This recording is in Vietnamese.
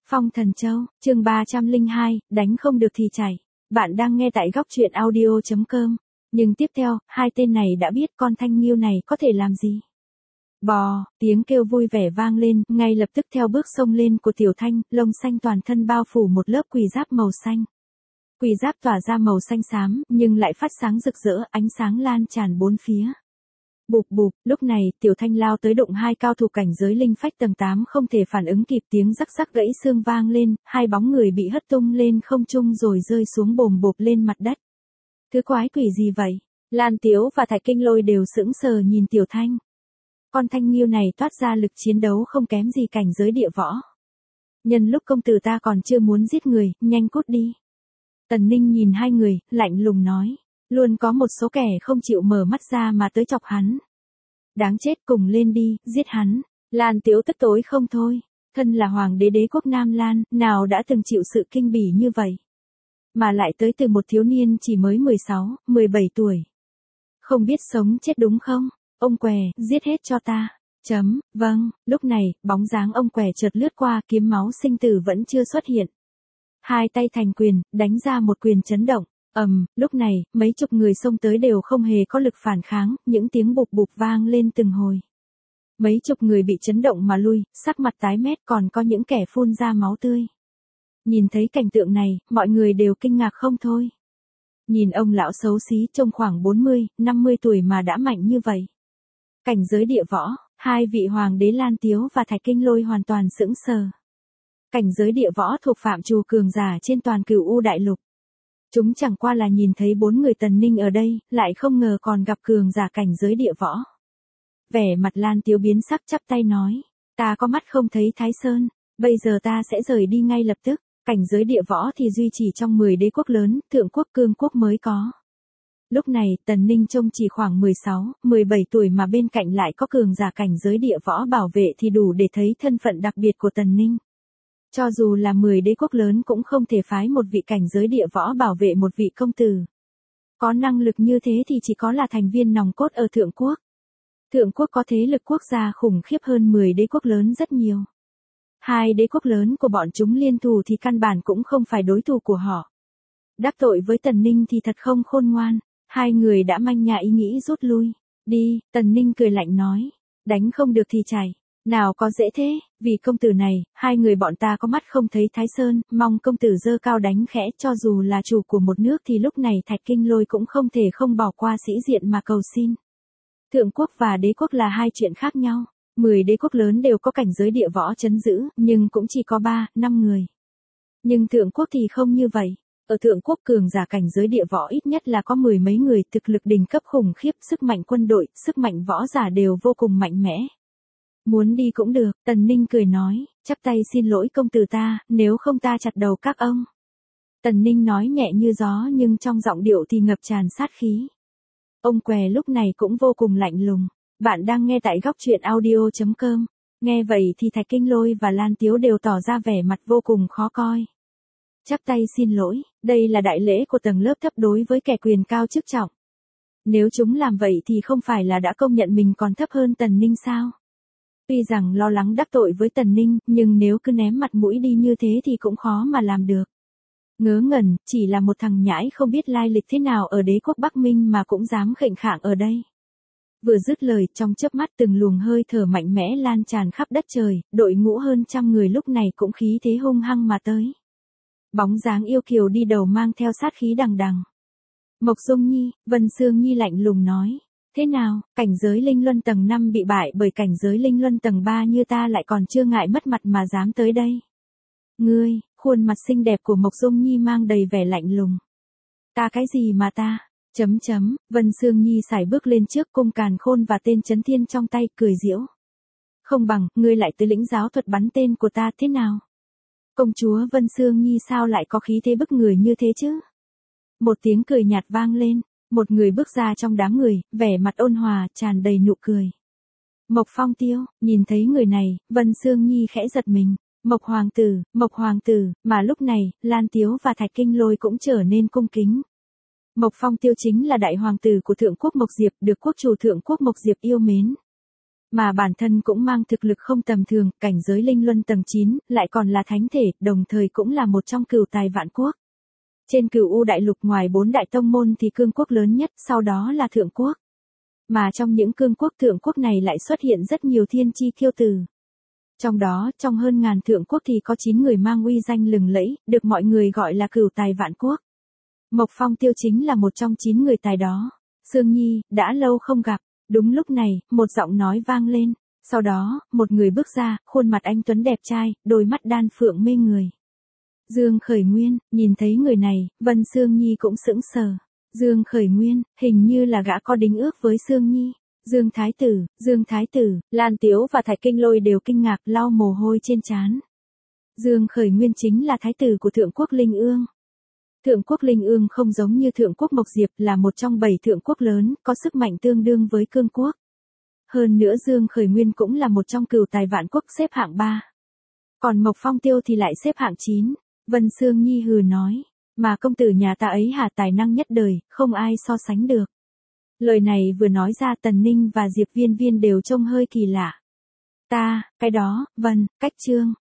Phong Thần Châu, chương 302, đánh không được thì chảy. Bạn đang nghe tại góc truyện audio.com. Nhưng tiếp theo, hai tên này đã biết con thanh nghiêu này có thể làm gì. Bò, tiếng kêu vui vẻ vang lên, ngay lập tức theo bước xông lên của Tiểu Thanh, lông xanh toàn thân bao phủ một lớp quỳ giáp màu xanh. Quỳ giáp tỏa ra màu xanh xám, nhưng lại phát sáng rực rỡ, ánh sáng lan tràn bốn phía. Bụp bụp, lúc này, Tiểu Thanh lao tới đụng hai cao thủ cảnh giới linh phách tầng 8 không thể phản ứng kịp, tiếng rắc rắc gãy xương vang lên, hai bóng người bị hất tung lên không trung rồi rơi xuống bồm bộp lên mặt đất. Thứ quái quỷ gì vậy? Lan Tiếu và Thạch Kinh Lôi đều sững sờ nhìn Tiểu Thanh. Con thanh nghiêu này toát ra lực chiến đấu không kém gì cảnh giới địa võ. Nhân lúc công tử ta còn chưa muốn giết người, nhanh cút đi. Tần Ninh nhìn hai người, lạnh lùng nói. Luôn có một số kẻ không chịu mở mắt ra mà tới chọc hắn. Đáng chết, cùng lên đi, giết hắn. Lan Tiếu tức tối không thôi. Thân là hoàng đế đế quốc Nam Lan, nào đã từng chịu sự kinh bỉ như vậy. Mà lại tới từ một thiếu niên chỉ mới 16, 17 tuổi. Không biết sống chết đúng không? Ông què, giết hết cho ta. Vâng, lúc này, bóng dáng ông què chợt lướt qua, kiếm máu sinh tử vẫn chưa xuất hiện. Hai tay thành quyền, đánh ra một quyền chấn động. Lúc này, mấy chục người xông tới đều không hề có lực phản kháng, những tiếng bụp bụp vang lên từng hồi. Mấy chục người bị chấn động mà lui, sắc mặt tái mét, còn có những kẻ phun ra máu tươi. Nhìn thấy cảnh tượng này, mọi người đều kinh ngạc không thôi. Nhìn ông lão xấu xí trông khoảng 40, 50 tuổi mà đã mạnh như vậy. Cảnh giới địa võ, hai vị hoàng đế Lan Tiếu và Thạch Kinh Lôi hoàn toàn sững sờ. Cảnh giới địa võ thuộc phạm trù cường giả trên toàn Cửu U đại lục. Chúng chẳng qua là nhìn thấy bốn người Tần Ninh ở đây, lại không ngờ còn gặp cường giả cảnh giới địa võ. Vẻ mặt Lan Tiếu biến sắc, chắp tay nói, ta có mắt không thấy Thái Sơn, bây giờ ta sẽ rời đi ngay lập tức. Cảnh giới địa võ thì duy trì trong 10 đế quốc lớn, thượng quốc cương quốc mới có. Lúc này, Tần Ninh trông chỉ khoảng 16, 17 tuổi mà bên cạnh lại có cường giả cảnh giới địa võ bảo vệ thì đủ để thấy thân phận đặc biệt của Tần Ninh. Cho dù là 10 đế quốc lớn cũng không thể phái một vị cảnh giới địa võ bảo vệ một vị công tử. Có năng lực như thế thì chỉ có là thành viên nòng cốt ở thượng quốc. Thượng quốc có thế lực quốc gia khủng khiếp hơn 10 đế quốc lớn rất nhiều. Hai đế quốc lớn của bọn chúng liên thủ thì căn bản cũng không phải đối thủ của họ. Đắc tội với Tần Ninh thì thật không khôn ngoan, hai người đã manh nha ý nghĩ rút lui. Đi, Tần Ninh cười lạnh nói, đánh không được thì chảy. Nào có dễ thế, vì công tử này, hai người bọn ta có mắt không thấy Thái Sơn, mong công tử giơ cao đánh khẽ, cho dù là chủ của một nước thì lúc này Thạch Kinh Lôi cũng không thể không bỏ qua sĩ diện mà cầu xin. Thượng quốc và đế quốc là hai chuyện khác nhau, 10 đế quốc lớn đều có cảnh giới địa võ trấn giữ, nhưng cũng chỉ có 3, 5 người. Nhưng thượng quốc thì không như vậy, ở thượng quốc cường giả cảnh giới địa võ ít nhất là có 10 mấy người, thực lực đỉnh cấp khủng khiếp, sức mạnh quân đội, sức mạnh võ giả đều vô cùng mạnh mẽ. Muốn đi cũng được, Tần Ninh cười nói, chắp tay xin lỗi công tử ta, nếu không ta chặt đầu các ông. Tần Ninh nói nhẹ như gió nhưng trong giọng điệu thì ngập tràn sát khí. Ông què lúc này cũng vô cùng lạnh lùng. Bạn đang nghe tại góc truyện audio.com. Nghe vậy thì Thạch Kinh Lôi và Lan Tiếu đều tỏ ra vẻ mặt vô cùng khó coi. Chắp tay xin lỗi, đây là đại lễ của tầng lớp thấp đối với kẻ quyền cao chức trọng. Nếu chúng làm vậy thì không phải là đã công nhận mình còn thấp hơn Tần Ninh sao? Tuy rằng lo lắng đắc tội với Tần Ninh, nhưng nếu cứ ném mặt mũi đi như thế thì cũng khó mà làm được. Ngớ ngẩn, chỉ là một thằng nhãi không biết lai lịch thế nào ở đế quốc Bắc Minh mà cũng dám khệnh khạng ở đây. Vừa dứt lời, trong chớp mắt từng luồng hơi thở mạnh mẽ lan tràn khắp đất trời, đội ngũ hơn trăm người lúc này cũng khí thế hung hăng mà tới. Bóng dáng yêu kiều đi đầu mang theo sát khí đằng đằng. Mộc Dung Nhi, Vân Sương Nhi lạnh lùng nói. Thế nào, cảnh giới linh luân tầng 5 bị bại bởi cảnh giới linh luân tầng 3 như ta lại còn chưa ngại mất mặt mà dám tới đây. Ngươi, khuôn mặt xinh đẹp của Mộc Dung Nhi mang đầy vẻ lạnh lùng. Ta cái gì mà ta? Vân Sương Nhi sải bước lên trước cung càn khôn và tên Chấn Thiên trong tay, cười giễu. Không bằng, ngươi lại tới lĩnh giáo thuật bắn tên của ta thế nào? Công chúa Vân Sương Nhi sao lại có khí thế bức người như thế chứ? Một tiếng cười nhạt vang lên, một người bước ra trong đám người, vẻ mặt ôn hòa, tràn đầy nụ cười. Mộc Phong Tiêu, nhìn thấy người này, Vân Sương Nhi khẽ giật mình. Mộc Hoàng tử, mà lúc này, Lan Tiếu và Thạch Kinh Lôi cũng trở nên cung kính. Mộc Phong Tiêu chính là đại hoàng tử của thượng quốc Mộc Diệp, được quốc chủ thượng quốc Mộc Diệp yêu mến. Mà bản thân cũng mang thực lực không tầm thường, cảnh giới linh luân tầng 9, lại còn là thánh thể, đồng thời cũng là một trong cửu tài vạn quốc. Trên Cửu U đại lục ngoài 4 đại tông môn thì cương quốc lớn nhất, sau đó là thượng quốc. Mà trong những cương quốc thượng quốc này lại xuất hiện rất nhiều thiên chi kiêu tử. Trong đó, trong hơn ngàn thượng quốc thì có 9 người mang uy danh lừng lẫy, được mọi người gọi là cửu tài vạn quốc. Mộc Phong Tiêu chính là một trong 9 người tài đó. Sương Nhi, đã lâu không gặp. Đúng lúc này, một giọng nói vang lên. Sau đó, một người bước ra, khuôn mặt anh tuấn đẹp trai, đôi mắt đan phượng mê người. Dương Khởi Nguyên, nhìn thấy người này, Vân Sương Nhi cũng sững sờ. Dương Khởi Nguyên, hình như là gã có đính ước với Sương Nhi. Dương Thái Tử, Lan Tiếu và Thạch Kinh Lôi đều kinh ngạc lau mồ hôi trên trán. Dương Khởi Nguyên chính là thái tử của Thượng quốc Linh Ương. Thượng quốc Linh Ương không giống như Thượng quốc Mộc Diệp là một trong 7 thượng quốc lớn, có sức mạnh tương đương với cương quốc. Hơn nữa Dương Khởi Nguyên cũng là một trong cửu tài vạn quốc xếp hạng 3. Còn Mộc Phong Tiêu thì lại xếp hạng 9. Vân Sương Nhi hừ nói, mà công tử nhà ta ấy hà tài năng nhất đời, không ai so sánh được. Lời này vừa nói ra Tần Ninh và Diệp Viên Viên đều trông hơi kỳ lạ. Cái đó, Vân, cách Trương,